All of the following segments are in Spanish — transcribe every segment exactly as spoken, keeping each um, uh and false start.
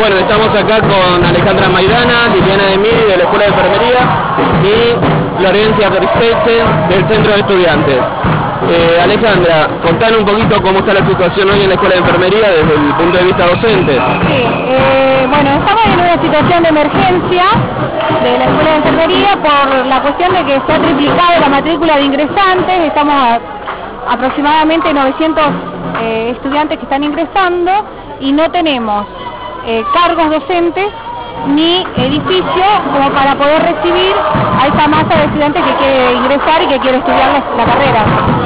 Bueno, estamos acá con Alejandra Maidana, Liliana de Miri de la Escuela de Enfermería y Florencia Cristechen del Centro de Estudiantes. Eh, Alejandra, contanos un poquito cómo está la situación hoy en la Escuela de Enfermería desde el punto de vista docente. Sí, eh, bueno, estamos en una situación de emergencia de la Escuela de Enfermería por la cuestión de que se ha triplicado la matrícula de ingresantes. Estamos a aproximadamente novecientos eh, estudiantes que están ingresando y no tenemos eh, cargos docentes ni edificio como para poder recibir a esa masa de estudiantes que quiere ingresar y que quiere estudiar la, la carrera.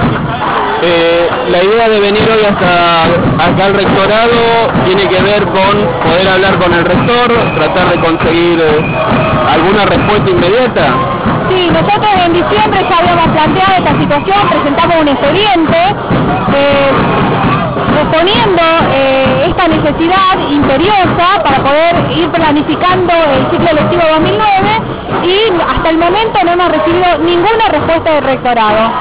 Eh, la idea de venir hoy hasta acá al rectorado tiene que ver con poder hablar con el rector, tratar de conseguir eh, alguna respuesta inmediata. Sí, nosotros en diciembre ya habíamos planteado esta situación, presentamos un expediente eh, proponiendo eh, esta necesidad imperiosa para poder ir planificando el ciclo lectivo dos mil nueve y hasta el momento no hemos recibido ninguna respuesta del rectorado.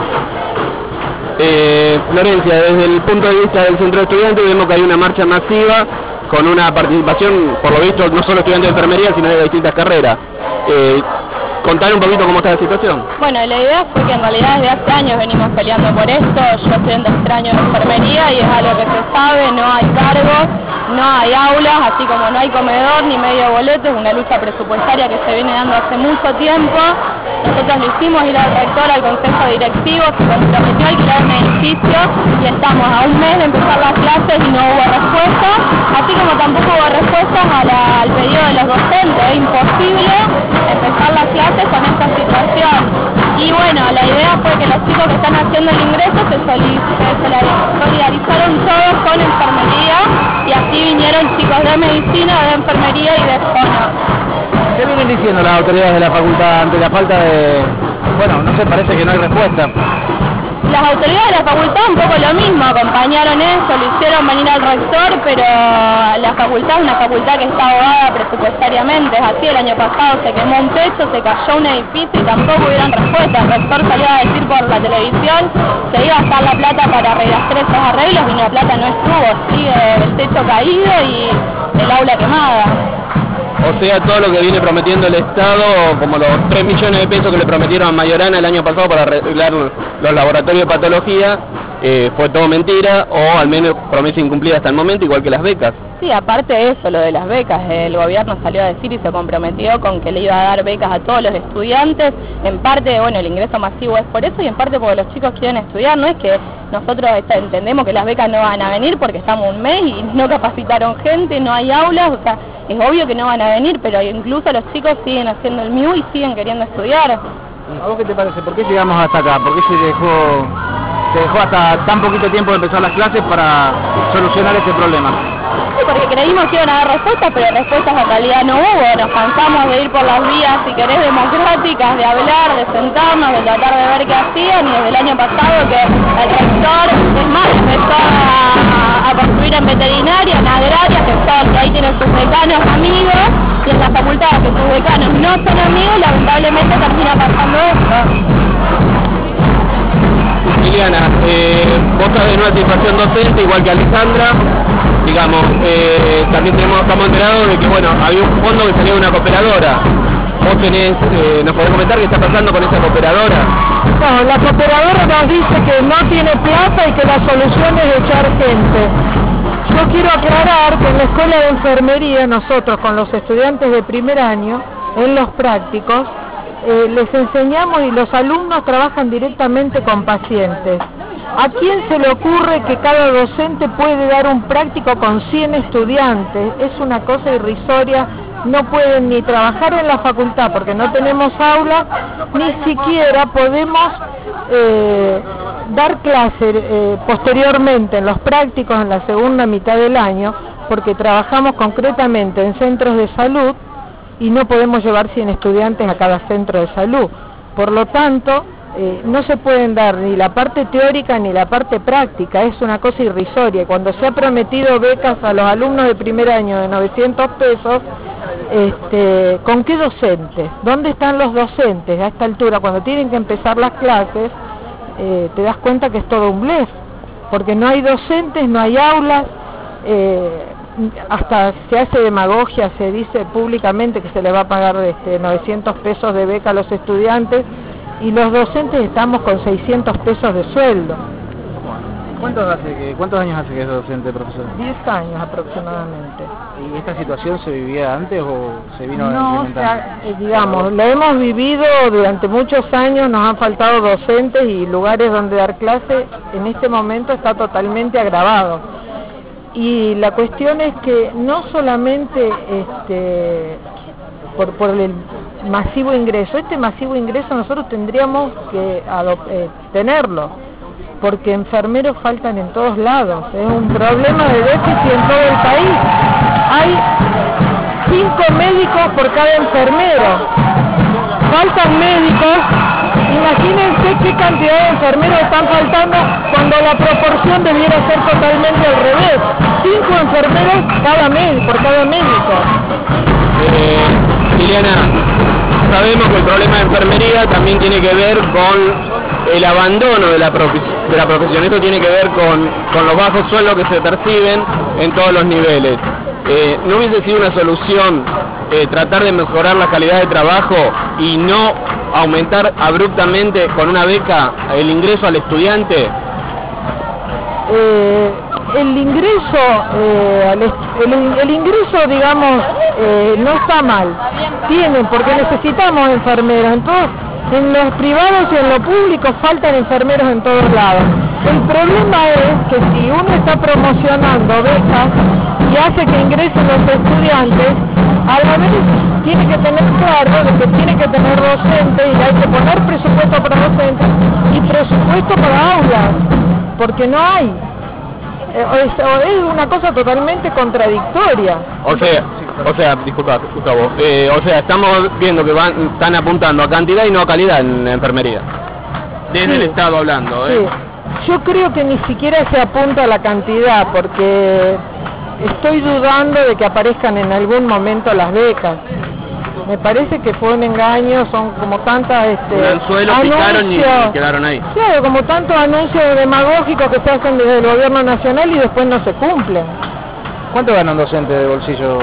Eh, Florencia, desde el punto de vista del centro de estudiantes vemos que hay una marcha masiva con una participación, por lo visto, no solo estudiantes de enfermería, sino de distintas carreras. Eh, Contar un poquito cómo está la situación. Bueno, la idea fue que en realidad desde hace años venimos peleando por esto. Yo estoy en extraño de enfermería y es algo que se sabe, no hay cargos, no hay aulas, así como no hay comedor ni medio boleto, es una lucha presupuestaria que se viene dando hace mucho tiempo. Nosotros lo hicimos ir al rector, al consejo directivo, se comprometió a alquilar un edificio y estamos a un mes de empezar las clases y no hubo respuesta, así como tampoco hubo respuestas a la, al pedido de los docentes. Es imposible empezar las clases con esta situación. Y bueno, la idea fue que los chicos que están haciendo el ingreso se, soli se solidarizaron todos con enfermería y así vinieron chicos de medicina, de enfermería y de fono. ¿Qué vienen diciendo las autoridades de la facultad ante la falta de... Bueno, no sé, parece que no hay respuesta? Las autoridades de la facultad un poco lo mismo, acompañaron eso, lo hicieron venir al rector, pero la facultad es una facultad que está ahogada presupuestariamente, es así. El año pasado se quemó un techo, se cayó un edificio y tampoco hubieron respuesta. El rector salió a decir por la televisión que iba a estar la plata para hacer esos arreglos y la plata no estuvo, sigue el techo caído y el aula quemada. O sea, todo lo que viene prometiendo el Estado, como los tres millones de pesos que le prometieron a Mayorana el año pasado para arreglar los laboratorios de patología, eh, fue todo mentira, o al menos promesa incumplida hasta el momento, igual que las becas. Sí, aparte de eso, lo de las becas, el gobierno salió a decir y se comprometió con que le iba a dar becas a todos los estudiantes. En parte, bueno, el ingreso masivo es por eso y en parte porque los chicos quieren estudiar. No es que nosotros entendemos que las becas no van a venir porque estamos un mes y no capacitaron gente, no hay aulas, o sea, es obvio que no van a venir, pero incluso los chicos siguen haciendo el M I U y siguen queriendo estudiar. ¿A vos qué te parece? ¿Por qué llegamos hasta acá? ¿Por qué se dejó, se dejó hasta tan poquito tiempo de empezar las clases para solucionar este problema? Sí, porque creímos que iban a dar respuestas, pero respuestas en realidad no hubo. Nos cansamos de ir por las vías, si querés, democráticas, de hablar, de sentarnos, de tratar de ver qué hacían, y desde el año pasado que el rector, es más, empezó a, a construir en veterinaria, en agraria, que, son, que ahí tienen sus decanos amigos, y en la facultad que sus decanos no son amigos, lamentablemente termina pasando esto. Liliana, eh, vos estás en una situación docente igual que Alejandra, digamos, eh, también tenemos, estamos enterados de que, bueno, había un fondo que salió de una cooperadora. Vos tenés, eh, ¿nos podés comentar qué está pasando con esa cooperadora? No, la cooperadora nos dice que no tiene plata y que la solución es echar gente. Yo quiero aclarar que en la Escuela de Enfermería nosotros con los estudiantes de primer año, en los prácticos, eh, les enseñamos y los alumnos trabajan directamente con pacientes. ¿A quién se le ocurre que cada docente puede dar un práctico con cien estudiantes? Es una cosa irrisoria, no pueden ni trabajar en la facultad porque no tenemos aulas, ni siquiera podemos eh, dar clase eh, posteriormente en los prácticos en la segunda mitad del año, porque trabajamos concretamente en centros de salud y no podemos llevar cien estudiantes a cada centro de salud. Por lo tanto, Eh, no se pueden dar ni la parte teórica ni la parte práctica, es una cosa irrisoria. Cuando se ha prometido becas a los alumnos de primer año de novecientos pesos, este, ¿con qué docentes? ¿Dónde están los docentes a esta altura? Cuando tienen que empezar las clases, eh, te das cuenta que es todo un blef, porque no hay docentes, no hay aulas, eh, hasta se hace demagogia, se dice públicamente que se le va a pagar este, novecientos pesos de beca a los estudiantes y los docentes estamos con seiscientos pesos de sueldo. ¿Cuántos, hace que, ¿Cuántos años hace que es docente, profesor? diez años aproximadamente. ¿Y esta situación se vivía antes o se vino No, implementando? o sea, eh, digamos, lo hemos vivido durante muchos años, nos han faltado docentes y lugares donde dar clase, en este momento está totalmente agravado. Y la cuestión es que no solamente este, por, por el masivo ingreso, este masivo ingreso nosotros tendríamos que eh, tenerlo, porque enfermeros faltan en todos lados, es un problema de déficit en todo el país. Hay cinco médicos por cada enfermero, faltan médicos, imagínense qué cantidad de enfermeros están faltando cuando la proporción debiera ser totalmente al revés, cinco enfermeros cada médico, por cada médico. Eh, Liliana, sabemos que el problema de enfermería también tiene que ver con el abandono de la, de la profesión. Esto tiene que ver con, con los bajos sueldos que se perciben en todos los niveles. Eh, ¿No hubiese sido una solución eh, tratar de mejorar la calidad de trabajo y no aumentar abruptamente con una beca el ingreso al estudiante? Eh, el ingreso, eh, el, el ingreso, digamos, eh, no está mal. Tienen, porque necesitamos enfermeros. Entonces, en los privados y en lo público faltan enfermeros en todos lados. El problema es que si uno está promocionando becas y hace que ingresen los estudiantes, a la vez tiene que tener claro de que tiene que tener docentes y hay que poner presupuesto para docentes y presupuesto para aulas, porque no hay. Es, es una cosa totalmente contradictoria. O sea, o sea, disculpa, Gustavo, eh, o sea, estamos viendo que van, están apuntando a cantidad y no a calidad en la enfermería. Desde Sí, el Estado hablando, ¿eh? Sí. Yo creo que ni siquiera se apunta a la cantidad, porque estoy dudando de que aparezcan en algún momento las becas. Me parece que fue un engaño, son como tantas este, un anzuelo picaron y, y quedaron ahí. Claro, como tantos anuncios demagógicos que se hacen desde el gobierno nacional y después no se cumplen. ¿Cuánto gana un docente de bolsillo?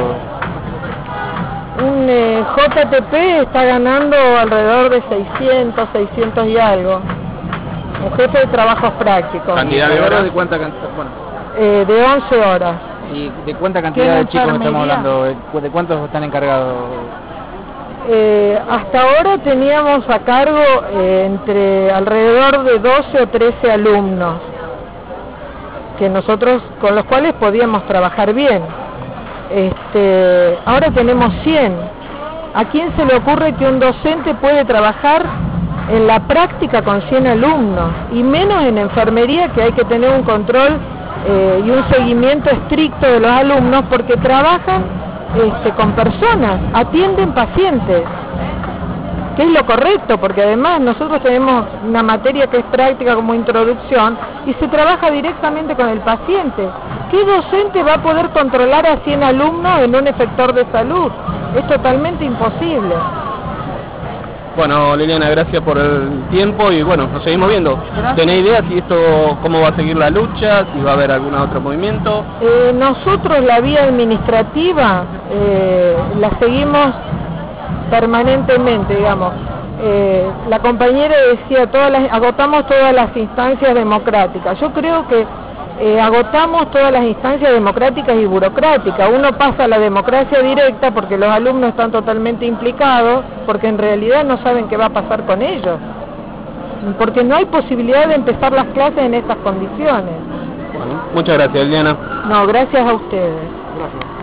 Un eh, J T P está ganando alrededor de seiscientos, seiscientos y algo. Un jefe de trabajos prácticos. ¿Cantidad de horas? ¿De cuánta cantidad? Bueno. Eh, de once horas. ¿Y de cuánta cantidad de chicos estamos hablando? ¿De cuántos están encargados? Eh, hasta ahora teníamos a cargo eh, entre alrededor de doce o trece alumnos que nosotros con los cuales podíamos trabajar bien. Este, ahora tenemos cien. ¿A quién se le ocurre que un docente puede trabajar en la práctica con cien alumnos? Y menos en enfermería, que hay que tener un control eh, y un seguimiento estricto de los alumnos, porque trabajan Este, con personas, atienden pacientes, que es lo correcto, porque además nosotros tenemos una materia que es práctica como introducción y se trabaja directamente con el paciente. ¿Qué docente va a poder controlar a cien alumnos en un efector de salud? Es totalmente imposible. Bueno, Liliana, gracias por el tiempo y bueno, nos seguimos viendo. Gracias. ¿Tenés idea si esto, cómo va a seguir la lucha, si va a haber algún otro movimiento? Eh, nosotros la vía administrativa eh, la seguimos permanentemente, digamos. Eh, la compañera decía, todas las, agotamos todas las instancias democráticas. Yo creo que eh, agotamos todas las instancias democráticas y burocráticas. Uno pasa a la democracia directa porque los alumnos están totalmente implicados, porque en realidad no saben qué va a pasar con ellos, porque no hay posibilidad de empezar las clases en estas condiciones. Bueno, muchas gracias, Liliana. No, gracias a ustedes. Gracias.